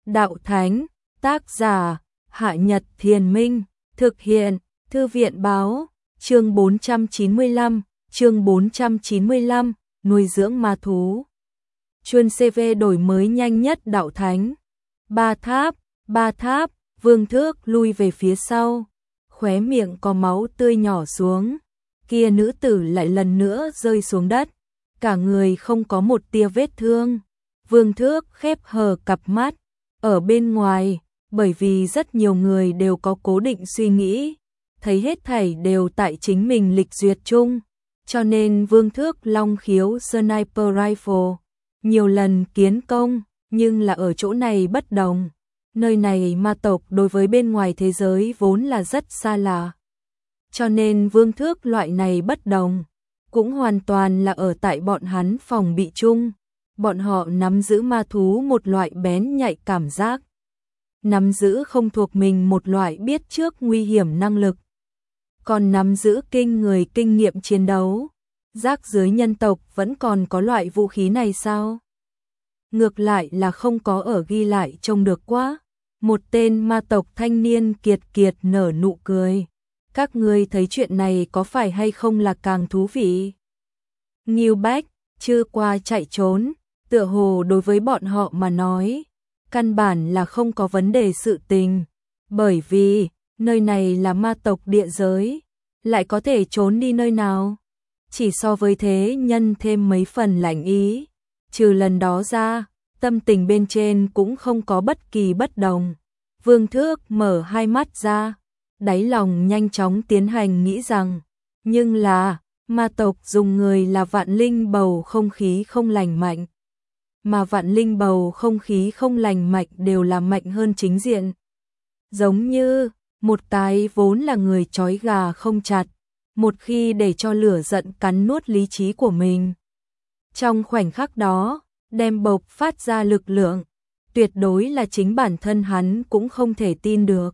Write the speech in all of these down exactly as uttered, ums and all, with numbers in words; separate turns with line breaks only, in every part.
Đạo Thánh, tác giả, Hạ Nhật Thiền Minh, thực hiện, Thư viện Báo, chương bốn trăm chín mươi lăm, chương bốn trăm chín mươi lăm, nuôi dưỡng ma thú. Chuyên xê vê đổi mới nhanh nhất Đạo Thánh. Ba tháp, ba tháp, Vương Thước lui về phía sau, khóe miệng có máu tươi nhỏ xuống. Kia nữ tử lại lần nữa rơi xuống đất, cả người không có một tia vết thương. Vương Thước khép hờ cặp mắt, ở bên ngoài, bởi vì rất nhiều người đều có cố định suy nghĩ, thấy hết thảy đều tại chính mình lịch duyệt chung, cho nên Vương Thước long khiếu sniper rifle, nhiều lần kiến công, nhưng là ở chỗ này bất đồng. Nơi này ma tộc đối với bên ngoài thế giới vốn là rất xa lạ. Cho nên Vương Thước loại này bất đồng, cũng hoàn toàn là ở tại bọn hắn phòng bị chung. Bọn họ nắm giữ ma thú một loại bén nhạy cảm giác, nắm giữ không thuộc mình một loại biết trước nguy hiểm năng lực, còn nắm giữ kinh người kinh nghiệm chiến đấu. Rác dưới nhân tộc vẫn còn có loại vũ khí này sao? Ngược lại là không có ở ghi lại trông được quá. Một tên ma tộc thanh niên kiệt kiệt nở nụ cười. Các ngươi thấy chuyện này có phải hay không là càng thú vị? Nghiêu Bách, chưa qua chạy trốn, tựa hồ đối với bọn họ mà nói, căn bản là không có vấn đề sự tình, bởi vì nơi này là ma tộc địa giới, lại có thể trốn đi nơi nào? Chỉ so với thế nhân thêm mấy phần lạnh ý, trừ lần đó ra, tâm tình bên trên cũng không có bất kỳ bất đồng. Vương Thước mở hai mắt ra, đáy lòng nhanh chóng tiến hành nghĩ rằng, nhưng là, ma tộc dùng người là vạn linh bầu không khí không lành mạnh. Mà vạn linh bầu không khí không lành mạnh đều là mạnh hơn chính diện. Giống như, một cái vốn là người trói gà không chặt, một khi để cho lửa giận cắn nuốt lý trí của mình. Trong khoảnh khắc đó, đem bộc phát ra lực lượng, tuyệt đối là chính bản thân hắn cũng không thể tin được.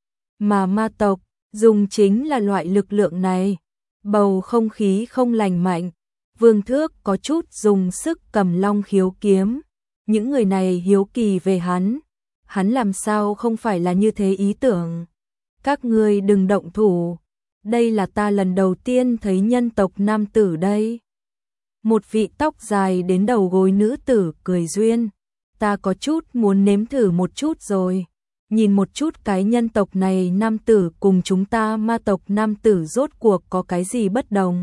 Mà ma tộc, dùng chính là loại lực lượng này, bầu không khí không lành mạnh. Vương Thước có chút dùng sức cầm long khiếu kiếm, những người này hiếu kỳ về hắn, hắn làm sao không phải là như thế ý tưởng. Các ngươi đừng động thủ, đây là ta lần đầu tiên thấy nhân tộc nam tử đây. Một vị tóc dài đến đầu gối nữ tử cười duyên, ta có chút muốn nếm thử một chút rồi, nhìn một chút cái nhân tộc này nam tử cùng chúng ta ma tộc nam tử rốt cuộc có cái gì bất đồng.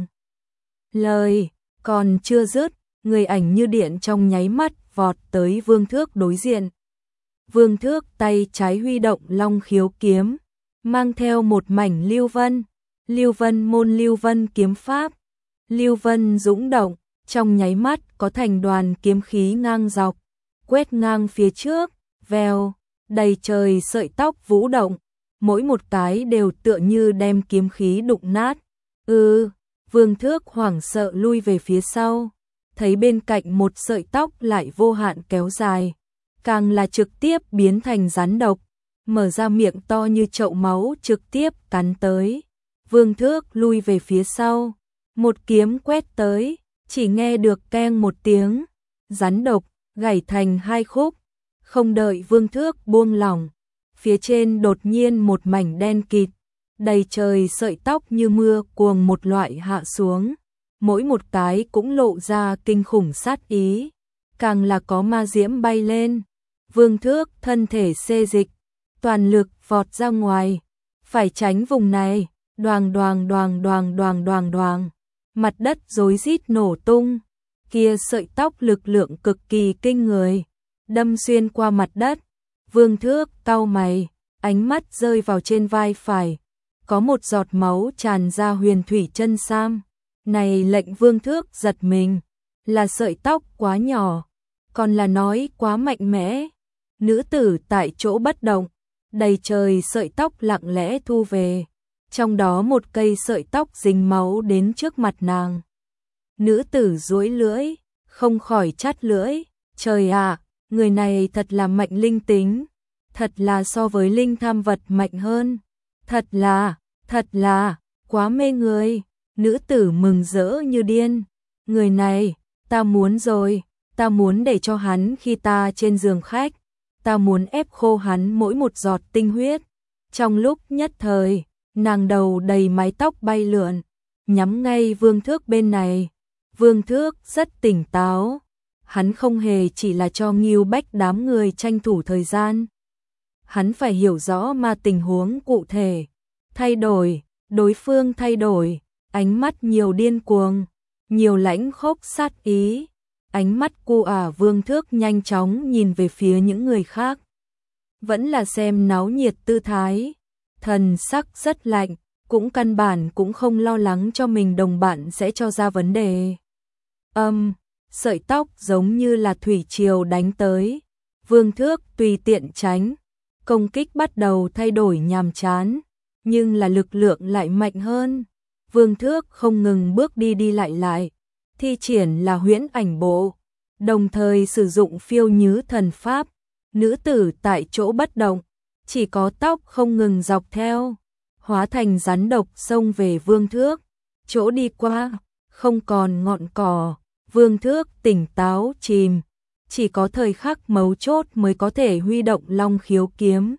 Lời còn chưa dứt, người ảnh như điện trong nháy mắt vọt tới Vương Thước đối diện. Vương Thước tay trái huy động long khiếu kiếm, mang theo một mảnh lưu vân, lưu vân môn lưu vân kiếm pháp. Lưu vân dũng động, trong nháy mắt có thành đoàn kiếm khí ngang dọc, quét ngang phía trước, vèo, đầy trời sợi tóc vũ động, mỗi một cái đều tựa như đem kiếm khí đụng nát. Ừ, Vương Thước hoảng sợ lui về phía sau, thấy bên cạnh một sợi tóc lại vô hạn kéo dài, càng là trực tiếp biến thành rắn độc, mở ra miệng to như chậu máu trực tiếp cắn tới. Vương Thước lui về phía sau, một kiếm quét tới, chỉ nghe được keng một tiếng, rắn độc gãy thành hai khúc. Không đợi Vương Thước buông lỏng, phía trên đột nhiên một mảnh đen kịt, đầy trời sợi tóc như mưa cuồng một loại hạ xuống, mỗi một cái cũng lộ ra kinh khủng sát ý, càng là có ma diễm bay lên. Vương Thước thân thể xê dịch, toàn lực vọt ra ngoài, phải tránh vùng này, đoàng đoàng đoàng đoàng đoàng đoàng đoàng, mặt đất rối rít nổ tung, kia sợi tóc lực lượng cực kỳ kinh người, đâm xuyên qua mặt đất. Vương Thước cau mày, ánh mắt rơi vào trên vai phải, có một giọt máu tràn ra huyền thủy chân sam. Này lệnh Vương Thước giật mình, là sợi tóc quá nhỏ, còn là nói quá mạnh mẽ. Nữ tử tại chỗ bất động, đầy trời sợi tóc lặng lẽ thu về, trong đó một cây sợi tóc dính máu đến trước mặt nàng. Nữ tử duỗi lưỡi, không khỏi chát lưỡi, trời ạ, người này thật là mạnh linh tính, thật là so với linh tham vật mạnh hơn, thật là, thật là, quá mê người. Nữ tử mừng rỡ như điên, người này, ta muốn rồi, ta muốn để cho hắn khi ta trên giường khách, ta muốn ép khô hắn mỗi một giọt tinh huyết. Trong lúc nhất thời, nàng đầu đầy mái tóc bay lượn, nhắm ngay Vương Thước bên này. Vương Thước rất tỉnh táo, hắn không hề chỉ là cho Ngưu Bách đám người tranh thủ thời gian. Hắn phải hiểu rõ mà tình huống cụ thể, thay đổi, đối phương thay đổi, ánh mắt nhiều điên cuồng, nhiều lãnh khốc sát ý. Ánh mắt cu ả Vương Thước nhanh chóng nhìn về phía những người khác. Vẫn là xem náo nhiệt tư thái, thần sắc rất lạnh, cũng căn bản cũng không lo lắng cho mình đồng bạn sẽ cho ra vấn đề. Âm, sợi tóc giống như là thủy triều đánh tới. Vương Thước tùy tiện tránh, công kích bắt đầu thay đổi nhàm chán, nhưng là lực lượng lại mạnh hơn. Vương Thước không ngừng bước đi đi lại lại, thi triển là huyễn ảnh bộ, đồng thời sử dụng phiêu nhứ thần pháp. Nữ tử tại chỗ bất động, chỉ có tóc không ngừng dọc theo, hóa thành rắn độc xông về Vương Thước. Chỗ đi qua, không còn ngọn cỏ, Vương Thước tỉnh táo chìm, chỉ có thời khắc mấu chốt mới có thể huy động long khiếu kiếm.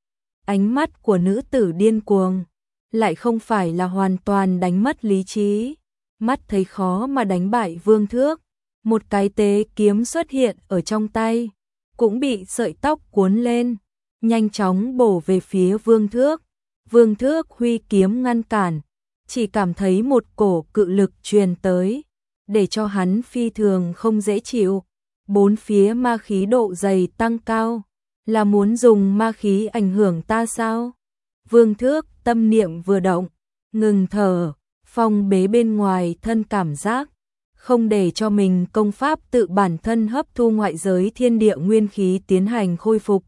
Ánh mắt của nữ tử điên cuồng, lại không phải là hoàn toàn đánh mất lý trí. Mắt thấy khó mà đánh bại Vương Thước, một cái tế kiếm xuất hiện ở trong tay, cũng bị sợi tóc cuốn lên, nhanh chóng bổ về phía Vương Thước. Vương Thước huy kiếm ngăn cản, chỉ cảm thấy một cổ cự lực truyền tới, để cho hắn phi thường không dễ chịu. Bốn phía ma khí độ dày tăng cao, là muốn dùng ma khí ảnh hưởng ta sao? Vương Thước tâm niệm vừa động, ngừng thở, phong bế bên ngoài thân cảm giác, không để cho mình công pháp tự bản thân hấp thu ngoại giới thiên địa nguyên khí tiến hành khôi phục.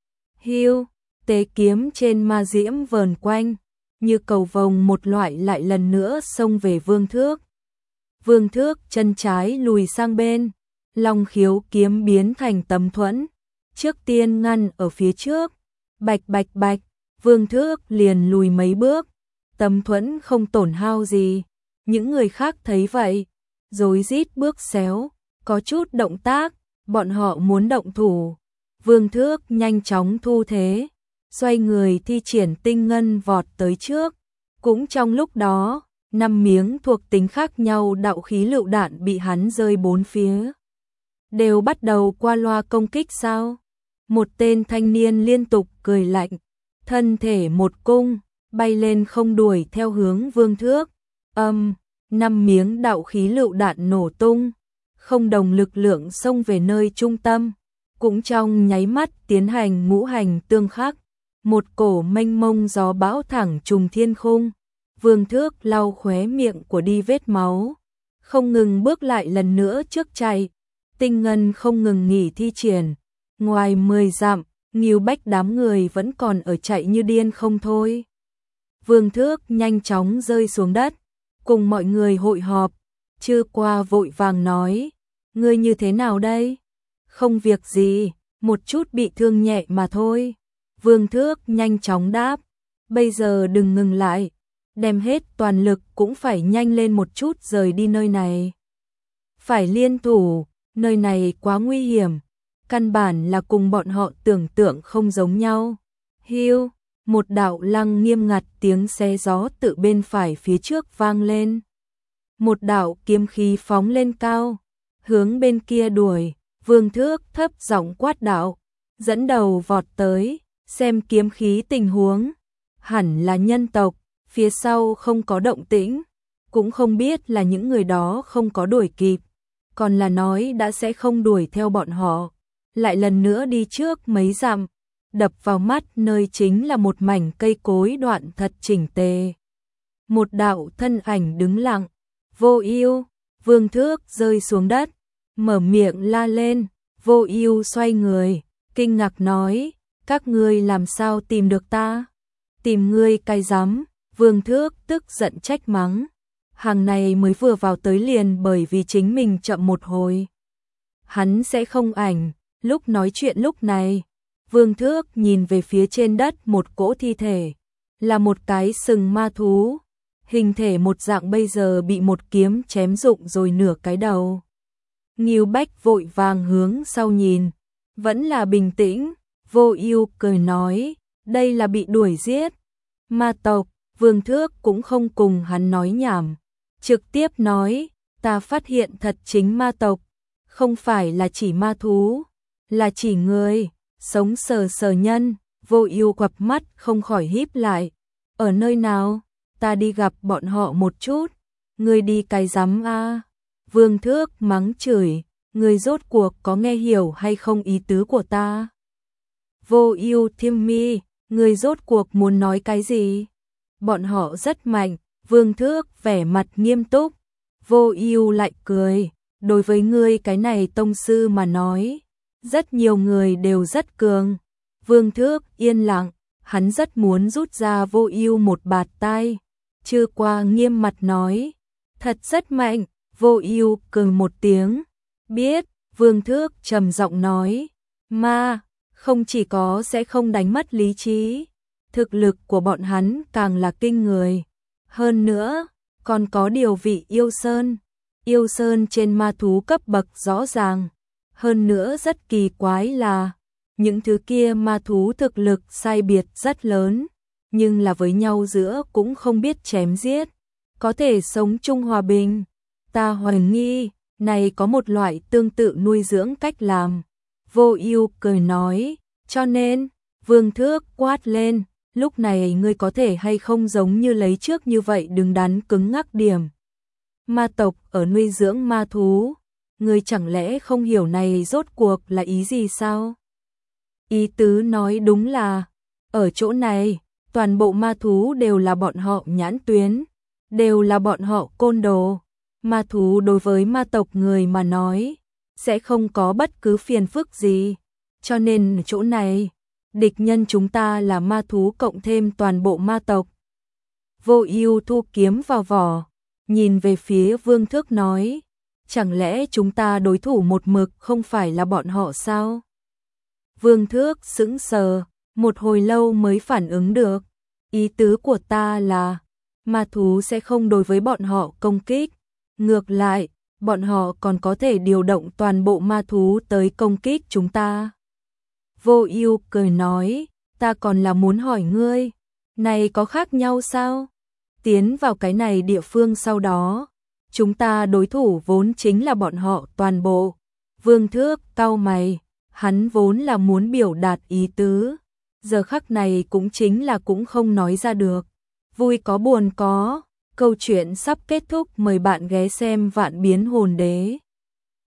Hiu, tế kiếm trên ma diễm vờn quanh, như cầu vồng một loại lại lần nữa xông về Vương Thước. Vương Thước chân trái lùi sang bên, long khiếu kiếm biến thành tấm thuẫn, trước tiên ngăn ở phía trước, bạch bạch bạch, Vương Thước liền lùi mấy bước, tấm thuẫn không tổn hao gì. Những người khác thấy vậy, rối rít bước xéo, có chút động tác, bọn họ muốn động thủ. Vương Thước nhanh chóng thu thế, xoay người thi triển tinh ngân vọt tới trước. Cũng trong lúc đó, năm miếng thuộc tính khác nhau đạo khí lựu đạn bị hắn rơi bốn phía. Đều bắt đầu qua loa công kích sao? Một tên thanh niên liên tục cười lạnh, thân thể một cung, bay lên không đuổi theo hướng Vương Thước. Âm, năm miếng đạo khí lựu đạn nổ tung, không đồng lực lượng xông về nơi trung tâm, cũng trong nháy mắt tiến hành ngũ hành tương khắc, một cổ mênh mông gió bão thẳng trùng thiên khung. Vương Thước lau khóe miệng của đi vết máu, không ngừng bước lại lần nữa trước chạy, tinh ngân không ngừng nghỉ thi triển. Ngoài mười dặm, Ngưu Bách đám người vẫn còn ở chạy như điên không thôi. Vương Thước nhanh chóng rơi xuống đất, cùng mọi người hội họp, Chư Qua vội vàng nói, ngươi như thế nào đây? Không việc gì, một chút bị thương nhẹ mà thôi. Vương Thước nhanh chóng đáp, bây giờ đừng ngừng lại, đem hết toàn lực cũng phải nhanh lên một chút rời đi nơi này. Phải liên thủ, nơi này quá nguy hiểm, căn bản là cùng bọn họ tưởng tượng không giống nhau. Hiu, một đạo lăng nghiêm ngặt tiếng xé gió tự bên phải phía trước vang lên. Một đạo kiếm khí phóng lên cao, hướng bên kia đuổi. Vương Thước thấp giọng quát đạo, dẫn đầu vọt tới, xem kiếm khí tình huống. Hẳn là nhân tộc, phía sau không có động tĩnh, cũng không biết là những người đó không có đuổi kịp, còn là nói đã sẽ không đuổi theo bọn họ. Lại lần nữa đi trước mấy dặm, đập vào mắt nơi chính là một mảnh cây cối đoạn thật chỉnh tề. Một đạo thân ảnh đứng lặng, Vô Ưu. Vương Thước rơi xuống đất, mở miệng la lên. Vô Ưu xoay người, kinh ngạc nói, các ngươi làm sao tìm được ta? Tìm ngươi cái rắm. Vương Thước tức giận trách mắng, hàng này mới vừa vào tới liền bởi vì chính mình chậm một hồi. Hắn sẽ không ảnh. Lúc nói chuyện lúc này, Vương Thước nhìn về phía trên đất một cỗ thi thể, là một cái sừng ma thú, hình thể một dạng bây giờ bị một kiếm chém rụng rồi nửa cái đầu. Ngưu Bách vội vàng hướng sau nhìn, vẫn là bình tĩnh. Vô Ưu cười nói, đây là bị đuổi giết. Ma tộc, Vương Thước cũng không cùng hắn nói nhảm, trực tiếp nói, ta phát hiện thật chính ma tộc, không phải là chỉ ma thú, là chỉ người, sống sờ sờ nhân. Vô Ưu quặp mắt không khỏi híp lại, ở nơi nào, ta đi gặp bọn họ một chút. Ngươi đi cái rắm a. Vương Thước mắng chửi, ngươi rốt cuộc có nghe hiểu hay không ý tứ của ta? Vô Ưu thiêm mi, ngươi rốt cuộc muốn nói cái gì? Bọn họ rất mạnh. Vương Thước vẻ mặt nghiêm túc. Vô Ưu lại cười, đối với ngươi cái này tông sư mà nói, rất nhiều người đều rất cường. Vương Thước yên lặng, hắn rất muốn rút ra Vô Ưu một bạt tai. Chư Qua nghiêm mặt nói, thật rất mạnh. Vô Ưu cười một tiếng, biết. Vương Thước trầm giọng nói, ma không chỉ có sẽ không đánh mất lý trí, thực lực của bọn hắn càng là kinh người. Hơn nữa, còn có điều vị yêu sơn. Yêu sơn trên ma thú cấp bậc rõ ràng. Hơn nữa rất kỳ quái là, những thứ kia ma thú thực lực sai biệt rất lớn, nhưng là với nhau giữa cũng không biết chém giết, có thể sống chung hòa bình. Ta hoài nghi, này có một loại tương tự nuôi dưỡng cách làm. Vô Ưu cười nói, cho nên, Vương Thước quát lên, lúc này ngươi có thể hay không giống như lấy trước như vậy đứng đắn cứng ngắc điểm. Ma tộc ở nuôi dưỡng ma thú, ngươi chẳng lẽ không hiểu này rốt cuộc là ý gì sao? Ý tứ nói đúng là, ở chỗ này, toàn bộ ma thú đều là bọn họ nhãn tuyến, đều là bọn họ côn đồ. Ma thú đối với ma tộc người mà nói, sẽ không có bất cứ phiền phức gì. Cho nên chỗ này, địch nhân chúng ta là ma thú cộng thêm toàn bộ ma tộc. Vô Ưu thu kiếm vào vỏ, nhìn về phía Vương Thước nói, chẳng lẽ chúng ta đối thủ một mực không phải là bọn họ sao? Vương Thước sững sờ, một hồi lâu mới phản ứng được. Ý tứ của ta là, ma thú sẽ không đối với bọn họ công kích. Ngược lại, bọn họ còn có thể điều động toàn bộ ma thú tới công kích chúng ta. Vô Ưu cười nói, ta còn là muốn hỏi ngươi, này có khác nhau sao? Tiến vào cái này địa phương sau đó, chúng ta đối thủ vốn chính là bọn họ toàn bộ. Vương Thước cau mày, hắn vốn là muốn biểu đạt ý tứ, giờ khắc này cũng chính là cũng không nói ra được. Vui có buồn có, câu chuyện sắp kết thúc, mời bạn ghé xem Vạn Biến Hồn Đế.